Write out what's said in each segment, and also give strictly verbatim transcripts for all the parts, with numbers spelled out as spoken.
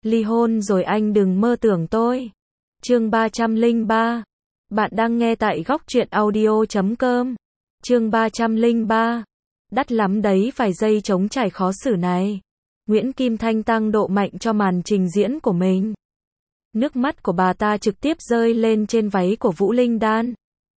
Ly hôn rồi anh đừng mơ tưởng tôi. Chương ba trăm lẻ ba. Bạn đang nghe tại góc truyện audio chấm com. Chương ba trăm lẻ ba. Đắt lắm đấy vài giây trống trải khó xử này. Nguyễn Kim Thanh tăng độ mạnh cho màn trình diễn của mình. Nước mắt của bà ta trực tiếp rơi lên trên váy của Vũ Linh Đan.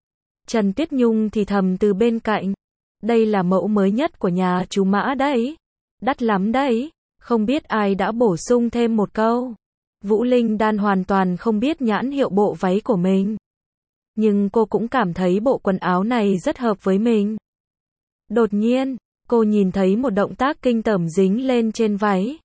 Trần Tuyết Nhung thì thầm từ bên cạnh. Đây là mẫu mới nhất của nhà chú Mã đấy. Đắt lắm đấy. Không biết ai đã bổ sung thêm một câu. Vũ Linh Đan hoàn toàn không biết nhãn hiệu bộ váy của mình. Nhưng cô cũng cảm thấy bộ quần áo này rất hợp với mình. Đột nhiên, cô nhìn thấy một động tác kinh tởm dính lên trên váy.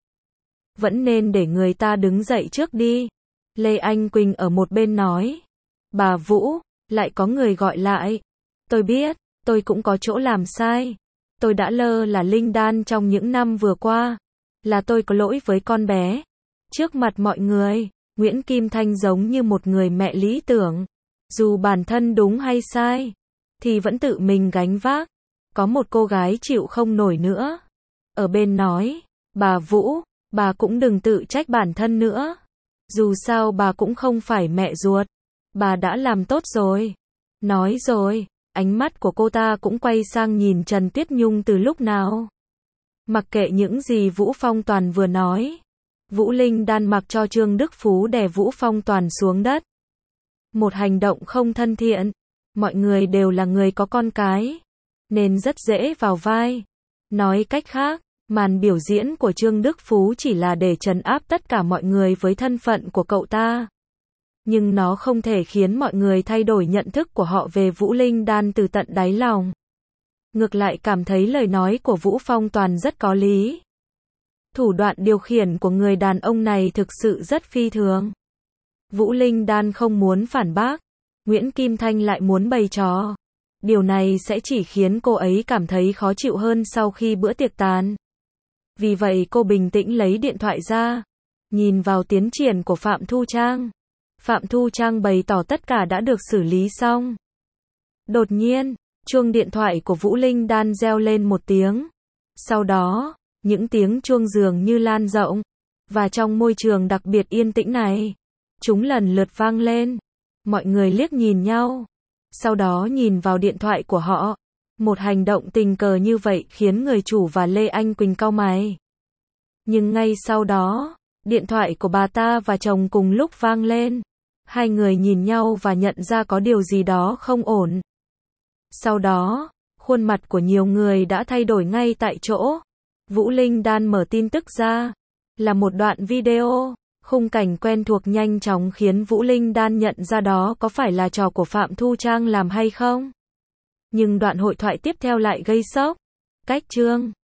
Vẫn nên để người ta đứng dậy trước đi. Lê Anh Quỳnh ở một bên nói. Bà Vũ, lại có người gọi lại. Tôi biết, tôi cũng có chỗ làm sai. Tôi đã lơ là Linh Đan trong những năm vừa qua. Là tôi có lỗi với con bé. Trước mặt mọi người, Nguyễn Kim Thanh giống như một người mẹ lý tưởng. Dù bản thân đúng hay sai, thì vẫn tự mình gánh vác. Có một cô gái chịu không nổi nữa. Ở bên nói, bà Vũ, bà cũng đừng tự trách bản thân nữa. Dù sao bà cũng không phải mẹ ruột. Bà đã làm tốt rồi. Nói rồi, ánh mắt của cô ta cũng quay sang nhìn Trần Tuyết Nhung từ lúc nào. Mặc kệ những gì Vũ Phong Toàn vừa nói, Vũ Linh Đan mặc cho Trương Đức Phú đè Vũ Phong Toàn xuống đất. Một hành động không thân thiện. Mọi người đều là người có con cái, nên rất dễ vào vai. Nói cách khác, màn biểu diễn của Trương Đức Phú chỉ là để trấn áp tất cả mọi người với thân phận của cậu ta. Nhưng nó không thể khiến mọi người thay đổi nhận thức của họ về Vũ Linh Đan từ tận đáy lòng. Ngược lại cảm thấy lời nói của Vũ Phong Toàn rất có lý. Thủ đoạn điều khiển của người đàn ông này thực sự rất phi thường. Vũ Linh Đan không muốn phản bác. Nguyễn Kim Thanh lại muốn bày trò. Điều này sẽ chỉ khiến cô ấy cảm thấy khó chịu hơn sau khi bữa tiệc tàn. Vì vậy cô bình tĩnh lấy điện thoại ra. Nhìn vào tiến triển của Phạm Thu Trang. Phạm Thu Trang bày tỏ tất cả đã được xử lý xong. Đột nhiên, chuông điện thoại của Vũ Linh Đan reo lên một tiếng. Sau đó, những tiếng chuông dường như lan rộng. Và trong môi trường đặc biệt yên tĩnh này, chúng lần lượt vang lên. Mọi người liếc nhìn nhau. Sau đó nhìn vào điện thoại của họ. Một hành động tình cờ như vậy khiến người chủ và Lê Anh Quỳnh cau mày. Nhưng ngay sau đó, điện thoại của bà ta và chồng cùng lúc vang lên. Hai người nhìn nhau và nhận ra có điều gì đó không ổn. Sau đó, khuôn mặt của nhiều người đã thay đổi ngay tại chỗ. Vũ Linh Đan mở tin tức ra. Là một đoạn video. Khung cảnh quen thuộc nhanh chóng khiến Vũ Linh Đan nhận ra đó có phải là trò của Phạm Thu Trang làm hay không. Nhưng đoạn hội thoại tiếp theo lại gây sốc. Cách chương